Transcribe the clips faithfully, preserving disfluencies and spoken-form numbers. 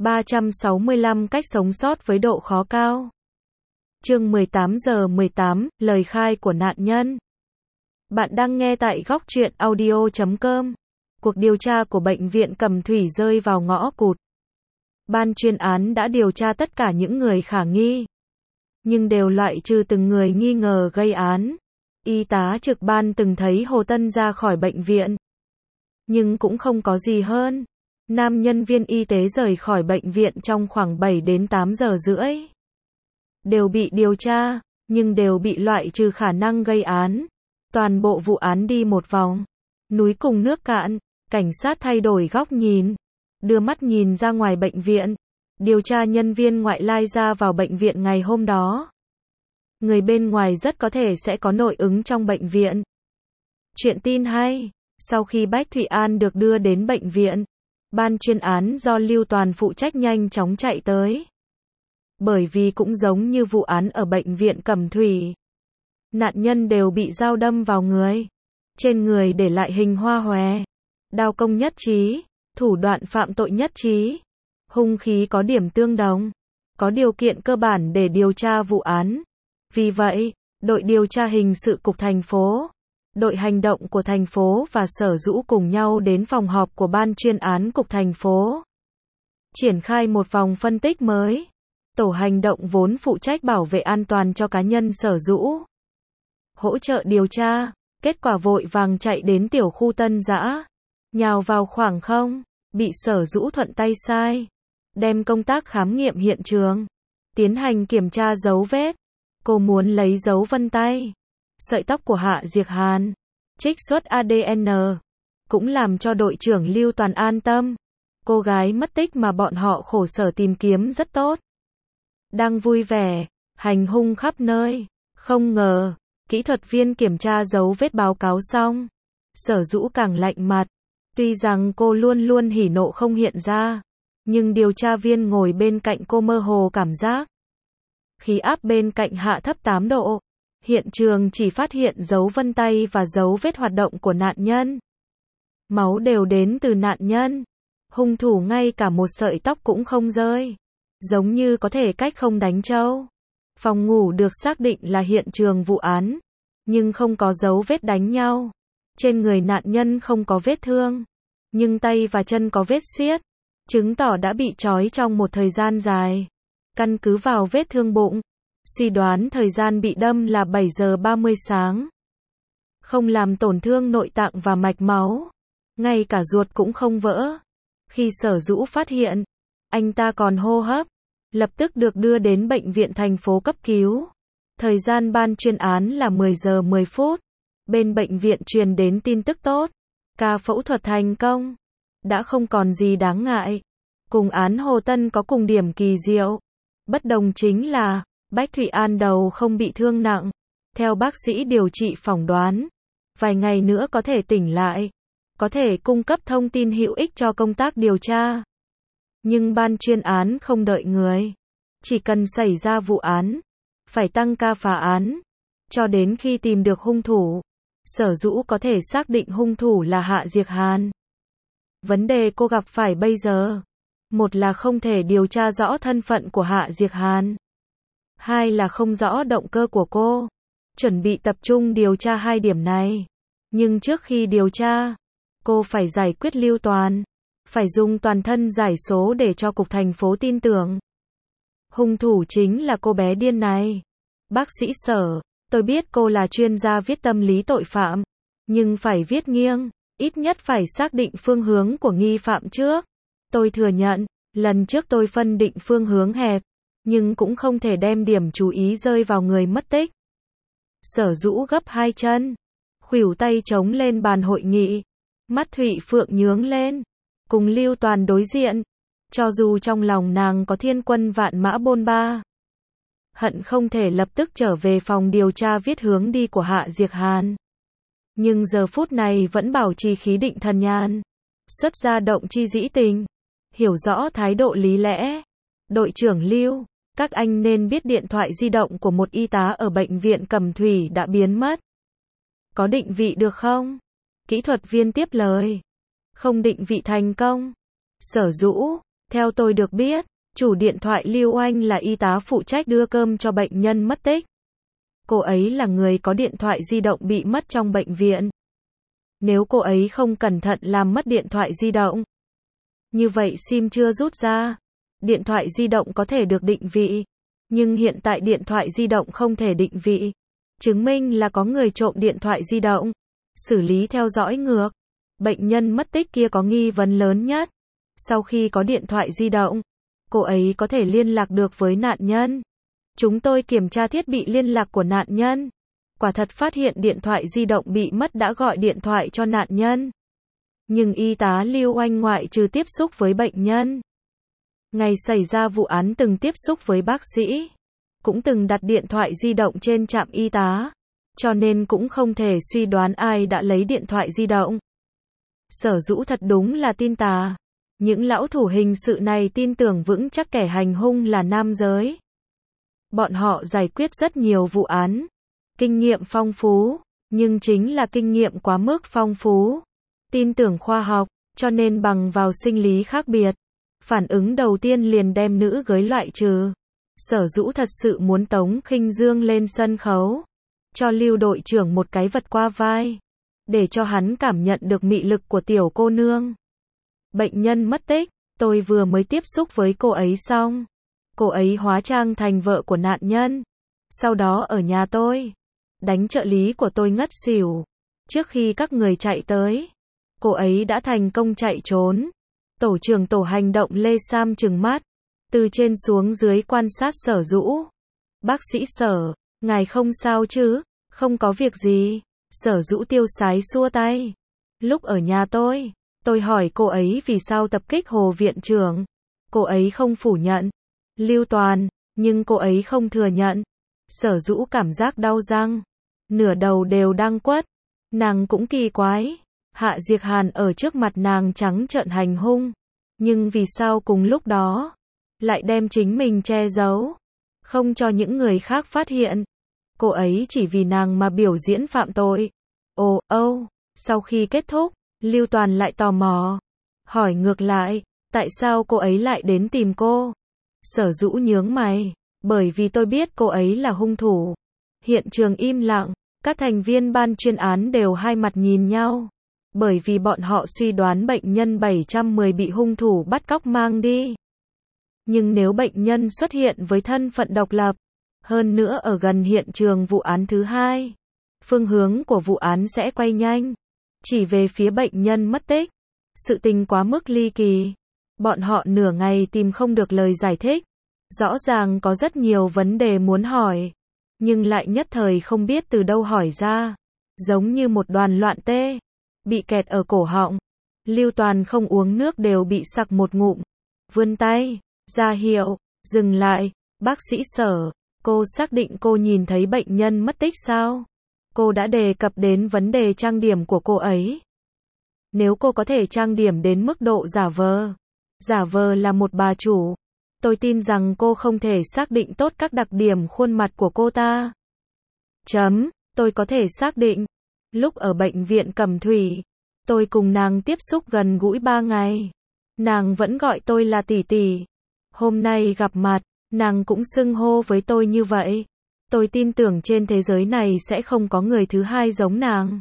ba trăm sáu mươi lăm cách sống sót với độ khó cao. Chương mười tám giờ mười tám, lời khai của nạn nhân. Bạn đang nghe tại góc truyện audio chấm com. Cuộc điều tra của bệnh viện Cẩm Thủy rơi vào ngõ cụt. Ban chuyên án đã điều tra tất cả những người khả nghi, nhưng đều loại trừ từng người nghi ngờ gây án. Y tá trực ban từng thấy Hồ Tân ra khỏi bệnh viện, nhưng cũng không có gì hơn. Nam nhân viên y tế rời khỏi bệnh viện trong khoảng bảy đến tám giờ rưỡi. Đều bị điều tra, nhưng đều bị loại trừ khả năng gây án. Toàn bộ vụ án đi một vòng. Núi cùng nước cạn, cảnh sát thay đổi góc nhìn. Đưa mắt nhìn ra ngoài bệnh viện. Điều tra nhân viên ngoại lai ra vào bệnh viện ngày hôm đó. Người bên ngoài rất có thể sẽ có nội ứng trong bệnh viện. Chuyện tin hay, sau khi Bách Thụy An được đưa đến bệnh viện, ban chuyên án do Lưu Toàn phụ trách nhanh chóng chạy tới. Bởi vì cũng giống như vụ án ở bệnh viện Cẩm Thủy, nạn nhân đều bị dao đâm vào người. Trên người để lại hình hoa hòe, đao công nhất trí, thủ đoạn phạm tội nhất trí, hung khí có điểm tương đồng, có điều kiện cơ bản để điều tra vụ án. Vì vậy, đội điều tra hình sự cục thành phố, đội hành động của thành phố và Sở Dũ cùng nhau đến phòng họp của ban chuyên án cục thành phố. Triển khai một vòng phân tích mới. Tổ hành động vốn phụ trách bảo vệ an toàn cho cá nhân Sở Dũ, hỗ trợ điều tra, kết quả vội vàng chạy đến tiểu khu Tân Dã, nhào vào khoảng không, bị Sở Dũ thuận tay sai, đem công tác khám nghiệm hiện trường, tiến hành kiểm tra dấu vết. Cô muốn lấy dấu vân tay, sợi tóc của Hạ Diệc Hàn, trích xuất a đê en, cũng làm cho đội trưởng Lưu Toàn an tâm. Cô gái mất tích mà bọn họ khổ sở tìm kiếm rất tốt. Đang vui vẻ, hành hung khắp nơi. Không ngờ, kỹ thuật viên kiểm tra dấu vết báo cáo xong. Sở Dũ càng lạnh mặt. Tuy rằng cô luôn luôn hỉ nộ không hiện ra, nhưng điều tra viên ngồi bên cạnh cô mơ hồ cảm giác khí áp bên cạnh hạ thấp tám độ. Hiện trường chỉ phát hiện dấu vân tay và dấu vết hoạt động của nạn nhân. Máu đều đến từ nạn nhân. Hung thủ ngay cả một sợi tóc cũng không rơi. Giống như có thể cách không đánh trâu. Phòng ngủ được xác định là hiện trường vụ án, nhưng không có dấu vết đánh nhau. Trên người nạn nhân không có vết thương, nhưng tay và chân có vết xiết, chứng tỏ đã bị trói trong một thời gian dài. Căn cứ vào vết thương bụng, suy đoán thời gian bị đâm là bảy giờ ba mươi sáng. Không làm tổn thương nội tạng và mạch máu, ngay cả ruột cũng không vỡ. Khi Sở Dũ phát hiện, anh ta còn hô hấp, lập tức được đưa đến bệnh viện thành phố cấp cứu. Thời gian ban chuyên án là mười giờ mười phút. Bên bệnh viện truyền đến tin tức tốt, ca phẫu thuật thành công, đã không còn gì đáng ngại. Cùng án Hồ Tân có cùng điểm kỳ diệu. Bất đồng chính là, Bách Thụy An đầu không bị thương nặng. Theo bác sĩ điều trị phỏng đoán, vài ngày nữa có thể tỉnh lại, có thể cung cấp thông tin hữu ích cho công tác điều tra. Nhưng ban chuyên án không đợi người. Chỉ cần xảy ra vụ án, phải tăng ca phá án. Cho đến khi tìm được hung thủ, Sở Dũ có thể xác định hung thủ là Hạ Diệc Hàn. Vấn đề cô gặp phải bây giờ, một là không thể điều tra rõ thân phận của Hạ Diệc Hàn. Hai là không rõ động cơ của cô. Chuẩn bị tập trung điều tra hai điểm này. Nhưng trước khi điều tra, cô phải giải quyết Lưu Toàn. Phải dùng toàn thân giải số để cho cục thành phố tin tưởng. Hung thủ chính là cô bé điên này. Bác sĩ Sở, tôi biết cô là chuyên gia viết tâm lý tội phạm, nhưng phải viết nghiêng, ít nhất phải xác định phương hướng của nghi phạm trước. Tôi thừa nhận, lần trước tôi phân định phương hướng hẹp, nhưng cũng không thể đem điểm chú ý rơi vào người mất tích. Sở Dũ gấp hai chân, khuỷu tay chống lên bàn hội nghị, mắt Thụy Phượng nhướng lên, cùng Lưu Toàn đối diện. Cho dù trong lòng nàng có thiên quân vạn mã bôn ba, hận không thể lập tức trở về phòng điều tra viết hướng đi của Hạ Diệc Hàn, nhưng giờ phút này vẫn bảo trì khí định thần nhàn, xuất ra động chi dĩ tình, hiểu rõ thái độ lý lẽ. Đội trưởng Lưu, các anh nên biết điện thoại di động của một y tá ở bệnh viện Cẩm Thủy đã biến mất. Có định vị được không? Kỹ thuật viên tiếp lời. Không định vị thành công. Sở Dũ, Theo tôi được biết, chủ điện thoại Lưu Oanh là y tá phụ trách đưa cơm cho bệnh nhân mất tích. Cô ấy là người có điện thoại di động bị mất trong bệnh viện. Nếu cô ấy không cẩn thận làm mất điện thoại di động, như vậy sim chưa rút ra, điện thoại di động có thể được định vị, nhưng hiện tại điện thoại di động không thể định vị, chứng minh là có người trộm điện thoại di động. Xử lý theo dõi ngược. Bệnh nhân mất tích kia có nghi vấn lớn nhất. Sau khi có điện thoại di động, cô ấy có thể liên lạc được với nạn nhân. Chúng tôi kiểm tra thiết bị liên lạc của nạn nhân. Quả thật phát hiện điện thoại di động bị mất đã gọi điện thoại cho nạn nhân. Nhưng y tá Lưu Oanh ngoại trừ tiếp xúc với bệnh nhân, ngày xảy ra vụ án từng tiếp xúc với bác sĩ, cũng từng đặt điện thoại di động trên trạm y tá, cho nên cũng không thể suy đoán ai đã lấy điện thoại di động. Sở Dũ thật đúng là tin tà. Những lão thủ hình sự này tin tưởng vững chắc kẻ hành hung là nam giới. Bọn họ giải quyết rất nhiều vụ án, kinh nghiệm phong phú, nhưng chính là kinh nghiệm quá mức phong phú. Tin tưởng khoa học, cho nên bằng vào sinh lý khác biệt. Phản ứng đầu tiên liền đem nữ gới loại trừ. Sở Dũ thật sự muốn Tống Khinh Dương lên sân khấu, cho Lưu đội trưởng một cái vật qua vai, để cho hắn cảm nhận được mị lực của tiểu cô nương. Bệnh nhân mất tích, tôi vừa mới tiếp xúc với cô ấy xong. Cô ấy hóa trang thành vợ của nạn nhân, sau đó ở nhà tôi đánh trợ lý của tôi ngất xỉu. Trước khi các người chạy tới, cô ấy đã thành công chạy trốn. Tổ trưởng tổ hành động Lê Sam trừng mắt, từ trên xuống dưới quan sát Sở Dũ. Bác sĩ Sở, ngài không sao chứ? Không có việc gì. Sở Dũ tiêu sái xua tay. Lúc ở nhà tôi, tôi hỏi cô ấy vì sao tập kích Hồ viện trưởng. Cô ấy không phủ nhận. Lưu Toàn, nhưng cô ấy không thừa nhận. Sở Dũ cảm giác đau răng, nửa đầu đều đang quất. Nàng cũng kỳ quái, Hạ Diệc Hàn ở trước mặt nàng trắng trợn hành hung, nhưng vì sao cùng lúc đó lại đem chính mình che giấu, không cho những người khác phát hiện. Cô ấy chỉ vì nàng mà biểu diễn phạm tội. Ồ, âu, sau khi kết thúc, Lưu Toàn lại tò mò, hỏi ngược lại, tại sao cô ấy lại đến tìm cô? Sở Dũ nhướng mày, bởi vì tôi biết cô ấy là hung thủ. Hiện trường im lặng, các thành viên ban chuyên án đều hai mặt nhìn nhau, bởi vì bọn họ suy đoán bệnh nhân bảy trăm mười bị hung thủ bắt cóc mang đi. Nhưng nếu bệnh nhân xuất hiện với thân phận độc lập, hơn nữa ở gần hiện trường vụ án thứ hai, phương hướng của vụ án sẽ quay nhanh, chỉ về phía bệnh nhân mất tích. Sự tình quá mức ly kỳ. Bọn họ nửa ngày tìm không được lời giải thích. Rõ ràng có rất nhiều vấn đề muốn hỏi, nhưng lại nhất thời không biết từ đâu hỏi ra. Giống như một đoàn loạn tê, bị kẹt ở cổ họng. Lưu Toàn không uống nước đều bị sặc một ngụm. Vươn tay, ra hiệu, dừng lại. Bác sĩ Sở, cô xác định cô nhìn thấy bệnh nhân mất tích sao? Cô đã đề cập đến vấn đề trang điểm của cô ấy. Nếu cô có thể trang điểm đến mức độ giả vờ, giả vờ là một bà chủ, tôi tin rằng cô không thể xác định tốt các đặc điểm khuôn mặt của cô ta. Chấm, tôi có thể xác định. Lúc ở bệnh viện Cẩm Thủy, tôi cùng nàng tiếp xúc gần gũi ba ngày. Nàng vẫn gọi tôi là tỷ tỷ. Hôm nay gặp mặt, nàng cũng xưng hô với tôi như vậy. Tôi tin tưởng trên thế giới này sẽ không có người thứ hai giống nàng.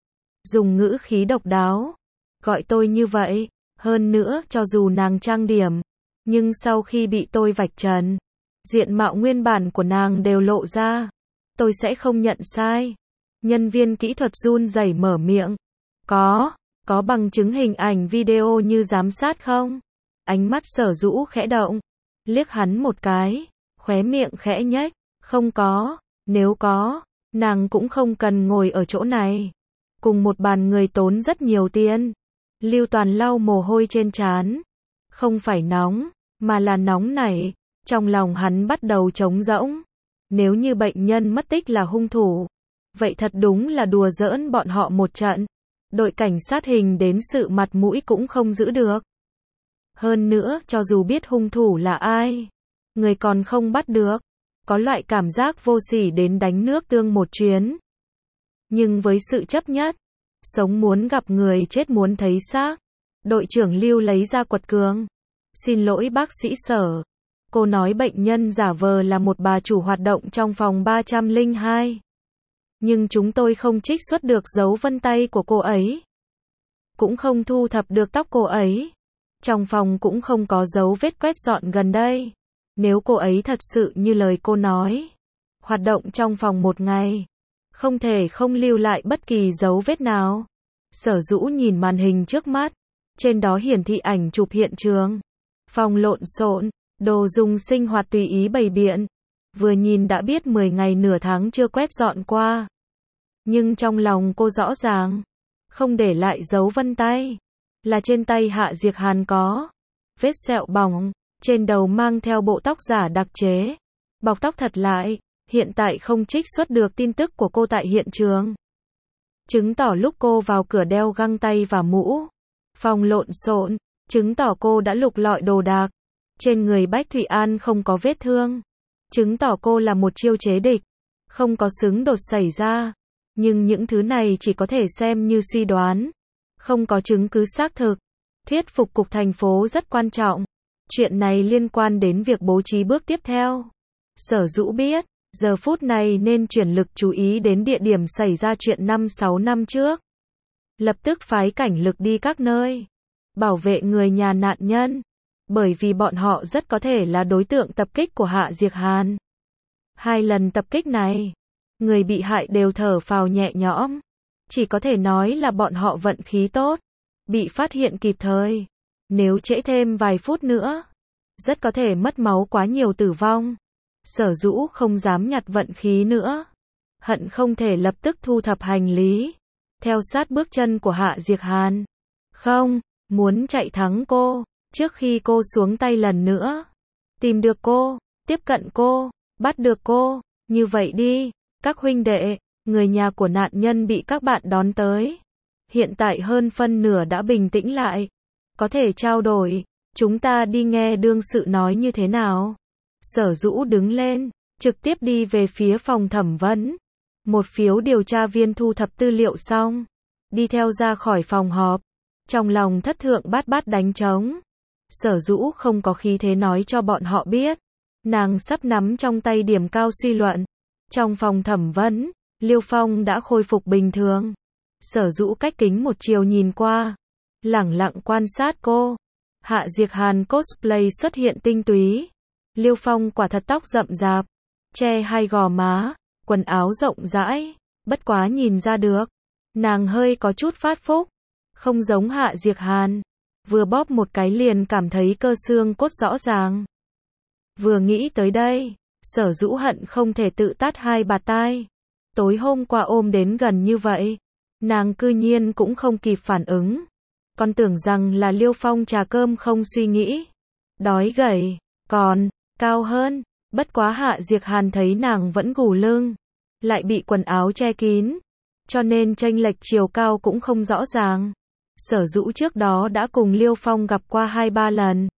Dùng ngữ khí độc đáo, gọi tôi như vậy. Hơn nữa, cho dù nàng trang điểm, nhưng sau khi bị tôi vạch trần, diện mạo nguyên bản của nàng đều lộ ra. Tôi sẽ không nhận sai. Nhân viên kỹ thuật run rẩy mở miệng. Có, có bằng chứng hình ảnh video như giám sát không? Ánh mắt Sở Dũ khẽ động, liếc hắn một cái, khóe miệng khẽ nhếch. Không có, nếu có, nàng cũng không cần ngồi ở chỗ này. Cùng một bàn người tốn rất nhiều tiền. Lưu Toàn lau mồ hôi trên trán. Không phải nóng, mà là nóng nảy. Trong lòng hắn bắt đầu trống rỗng. Nếu như bệnh nhân mất tích là hung thủ, vậy thật đúng là đùa giỡn bọn họ một trận. Đội cảnh sát hình đến sự mặt mũi cũng không giữ được. Hơn nữa, cho dù biết hung thủ là ai, người còn không bắt được. Có loại cảm giác vô sỉ đến đánh nước tương một chuyến. Nhưng với sự chấp nhất, sống muốn gặp người chết muốn thấy xác, đội trưởng Lưu lấy ra quật cường. Xin lỗi bác sĩ Sở. Cô nói bệnh nhân giả vờ là một bà chủ hoạt động trong phòng ba trăm lẻ hai. Nhưng chúng tôi không trích xuất được dấu vân tay của cô ấy. Cũng không thu thập được tóc cô ấy. Trong phòng cũng không có dấu vết quét dọn gần đây. Nếu cô ấy thật sự như lời cô nói, hoạt động trong phòng một ngày, không thể không lưu lại bất kỳ dấu vết nào. Sở Dũ nhìn màn hình trước mắt. Trên đó hiển thị ảnh chụp hiện trường. Phòng lộn xộn, đồ dùng sinh hoạt tùy ý bày biện. Vừa nhìn đã biết mười ngày nửa tháng chưa quét dọn qua. Nhưng trong lòng cô rõ ràng, không để lại dấu vân tay. Là trên tay Hạ Diệc Hàn có vết sẹo bỏng, trên đầu mang theo bộ tóc giả đặc chế, bọc tóc thật lại, hiện tại không trích xuất được tin tức của cô tại hiện trường. Chứng tỏ lúc cô vào cửa đeo găng tay và mũ. Phòng lộn xộn, chứng tỏ cô đã lục lọi đồ đạc. Trên người Bách Thụy An không có vết thương, chứng tỏ cô là một chiêu chế địch, không có xứng đột xảy ra. Nhưng những thứ này chỉ có thể xem như suy đoán, không có chứng cứ xác thực. Thuyết phục cục thành phố rất quan trọng. Chuyện này liên quan đến việc bố trí bước tiếp theo. Sở Dũ biết, giờ phút này nên chuyển lực chú ý đến địa điểm xảy ra chuyện năm sáu năm trước. Lập tức phái cảnh lực đi các nơi, bảo vệ người nhà nạn nhân, bởi vì bọn họ rất có thể là đối tượng tập kích của Hạ Diệc Hàn. Hai lần tập kích này, người bị hại đều thở phào nhẹ nhõm. Chỉ có thể nói là bọn họ vận khí tốt, bị phát hiện kịp thời. Nếu trễ thêm vài phút nữa, rất có thể mất máu quá nhiều tử vong. Sở Dũ không dám nhặt vận khí nữa. Hận không thể lập tức thu thập hành lý, theo sát bước chân của Hạ Diệc Hàn. Không, muốn chạy thắng cô, trước khi cô xuống tay lần nữa. Tìm được cô, tiếp cận cô, bắt được cô. Như vậy đi, các huynh đệ, người nhà của nạn nhân bị các bạn đón tới. Hiện tại hơn phân nửa đã bình tĩnh lại. Có thể trao đổi, chúng ta đi nghe đương sự nói như thế nào. Sở Dũ đứng lên, trực tiếp đi về phía phòng thẩm vấn. Một phiếu điều tra viên thu thập tư liệu xong, đi theo ra khỏi phòng họp. Trong lòng thất thượng bát bát đánh trống. Sở Dũ không có khí thế nói cho bọn họ biết. Nàng sắp nắm trong tay điểm cao suy luận. Trong phòng thẩm vấn, Liêu Phong đã khôi phục bình thường. Sở Dũ cách kính một chiều nhìn qua, lẳng lặng quan sát cô. Hạ Diệc Hàn cosplay xuất hiện tinh túy. Liêu Phong quả thật tóc rậm rạp, che hai gò má, quần áo rộng rãi, bất quá nhìn ra được, nàng hơi có chút phát phúc, không giống Hạ Diệc Hàn, vừa bóp một cái liền cảm thấy cơ xương cốt rõ ràng. Vừa nghĩ tới đây, Sở Dũ hận không thể tự tát hai bạt tai. Tối hôm qua ôm đến gần như vậy, nàng cư nhiên cũng không kịp phản ứng. Còn tưởng rằng là Liêu Phong trà cơm không suy nghĩ. Đói gầy, còn cao hơn, bất quá Hạ Diệc Hàn thấy nàng vẫn gù lưng, lại bị quần áo che kín, cho nên chênh lệch chiều cao cũng không rõ ràng. Sở Dũ trước đó đã cùng Liêu Phong gặp qua hai ba lần.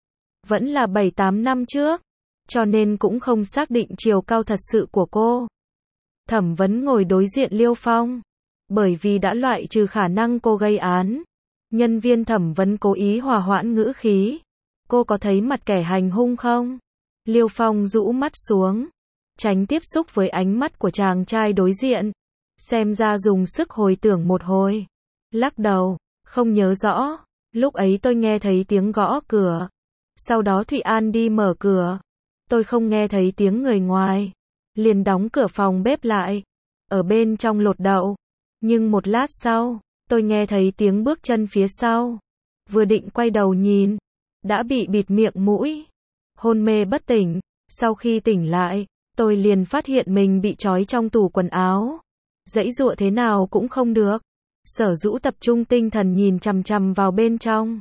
Vẫn là bảy tám năm trước, cho nên cũng không xác định chiều cao thật sự của cô. Thẩm vấn ngồi đối diện Liêu Phong, bởi vì đã loại trừ khả năng cô gây án. Nhân viên thẩm vấn cố ý hòa hoãn ngữ khí. Cô có thấy mặt kẻ hành hung không? Liêu Phong rũ mắt xuống, tránh tiếp xúc với ánh mắt của chàng trai đối diện. Xem ra dùng sức hồi tưởng một hồi. Lắc đầu, không nhớ rõ. Lúc ấy tôi nghe thấy tiếng gõ cửa. Sau đó Thụy An đi mở cửa. Tôi không nghe thấy tiếng người ngoài. Liền đóng cửa phòng bếp lại. Ở bên trong lột đậu. Nhưng một lát sau, tôi nghe thấy tiếng bước chân phía sau. Vừa định quay đầu nhìn, đã bị bịt miệng mũi. Hôn mê bất tỉnh. Sau khi tỉnh lại, tôi liền phát hiện mình bị trói trong tủ quần áo. Giãy giụa thế nào cũng không được. Sở Dũ tập trung tinh thần nhìn chằm chằm vào bên trong.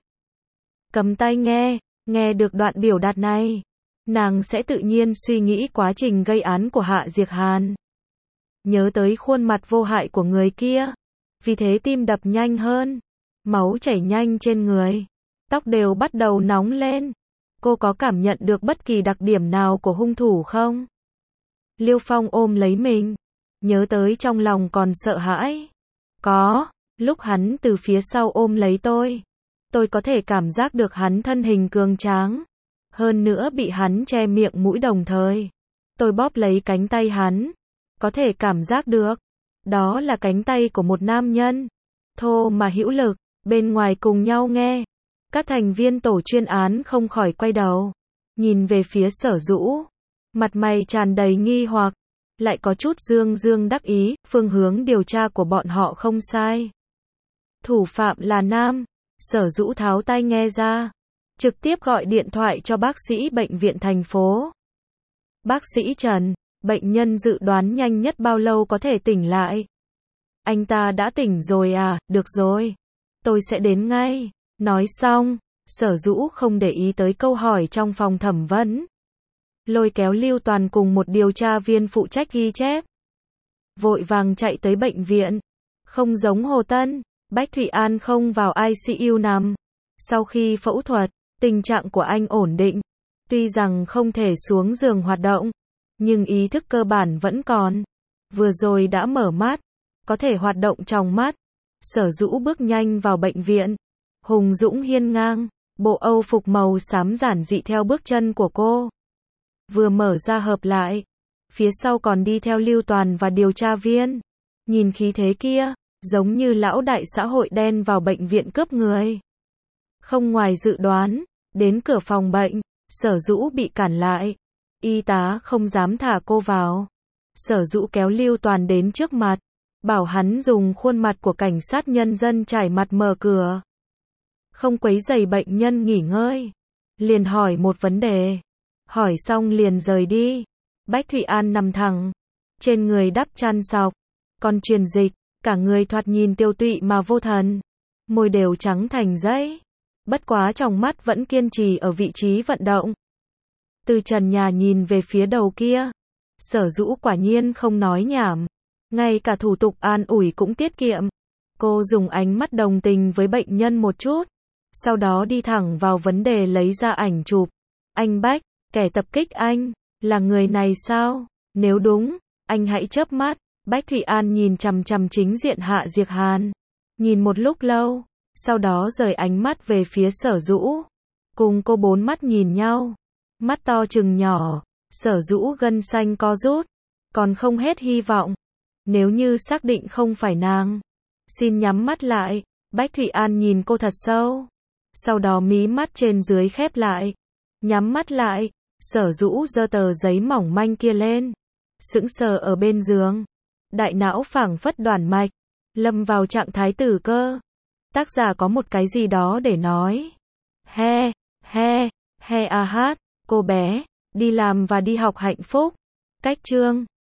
Cầm tay nghe, nghe được đoạn biểu đạt này. Nàng sẽ tự nhiên suy nghĩ quá trình gây án của Hạ Diệc Hàn. Nhớ tới khuôn mặt vô hại của người kia. Vì thế tim đập nhanh hơn. Máu chảy nhanh trên người. Tóc đều bắt đầu nóng lên. Cô có cảm nhận được bất kỳ đặc điểm nào của hung thủ không? Liêu Phong ôm lấy mình. Nhớ tới trong lòng còn sợ hãi. Có, lúc hắn từ phía sau ôm lấy tôi. Tôi có thể cảm giác được hắn thân hình cường tráng. Hơn nữa bị hắn che miệng mũi đồng thời. Tôi bóp lấy cánh tay hắn. Có thể cảm giác được. Đó là cánh tay của một nam nhân. Thô mà hữu lực. Bên ngoài cùng nhau nghe. Các thành viên tổ chuyên án không khỏi quay đầu. Nhìn về phía Sở Dũ. Mặt mày tràn đầy nghi hoặc. Lại có chút dương dương đắc ý. Phương hướng điều tra của bọn họ không sai. Thủ phạm là nam. Sở Dũ tháo tai nghe ra. Trực tiếp gọi điện thoại cho bác sĩ bệnh viện thành phố. Bác sĩ Trần, bệnh nhân dự đoán nhanh nhất bao lâu có thể tỉnh lại? Anh ta đã tỉnh rồi à, được rồi. Tôi sẽ đến ngay. Nói xong, Sở Dũ không để ý tới câu hỏi trong phòng thẩm vấn. Lôi kéo Lưu Toàn cùng một điều tra viên phụ trách ghi chép. Vội vàng chạy tới bệnh viện. Không giống Hồ Tân, Bách Thụy An không vào i xê u nằm. Sau khi phẫu thuật, tình trạng của anh ổn định. Tuy rằng không thể xuống giường hoạt động, nhưng ý thức cơ bản vẫn còn. Vừa rồi đã mở mắt, có thể hoạt động trong mắt. Sở Dũ bước nhanh vào bệnh viện. Hùng dũng hiên ngang, bộ Âu phục màu xám giản dị theo bước chân của cô. Vừa mở ra hợp lại, phía sau còn đi theo Lưu Toàn và điều tra viên. Nhìn khí thế kia, giống như lão đại xã hội đen vào bệnh viện cướp người. Không ngoài dự đoán, đến cửa phòng bệnh, Sở Dũ bị cản lại. Y tá không dám thả cô vào. Sở Dũ kéo Lưu Toàn đến trước mặt, bảo hắn dùng khuôn mặt của cảnh sát nhân dân trải mặt mở cửa. Không quấy rầy bệnh nhân nghỉ ngơi. Liền hỏi một vấn đề. Hỏi xong liền rời đi. Bách Thụy An nằm thẳng. Trên người đắp chăn sọc. Còn truyền dịch. Cả người thoạt nhìn tiêu tụy mà vô thần. Môi đều trắng thành giấy. Bất quá trong mắt vẫn kiên trì ở vị trí vận động. Từ trần nhà nhìn về phía đầu kia. Sở Dũ quả nhiên không nói nhảm. Ngay cả thủ tục an ủi cũng tiết kiệm. Cô dùng ánh mắt đồng tình với bệnh nhân một chút. Sau đó đi thẳng vào vấn đề lấy ra ảnh chụp. Anh Bách, kẻ tập kích anh, là người này sao? Nếu đúng, anh hãy chớp mắt. Bách Thụy An nhìn chằm chằm chính diện Hạ Diệc Hàn. Nhìn một lúc lâu. Sau đó rời ánh mắt về phía Sở Dũ. Cùng cô bốn mắt nhìn nhau. Mắt to trừng nhỏ. Sở Dũ gân xanh co rút. Còn không hết hy vọng. Nếu như xác định không phải nàng. Xin nhắm mắt lại. Bách Thụy An nhìn cô thật sâu. Sau đó mí mắt trên dưới khép lại. Nhắm mắt lại. Sở Dũ giơ tờ giấy mỏng manh kia lên. Sững sờ ở bên giường. Đại não phảng phất đoản mạch. Lâm vào trạng thái tử cơ. Tác giả có một cái gì đó để nói. He, he, he a hát, cô bé, đi làm và đi học hạnh phúc. Cách chương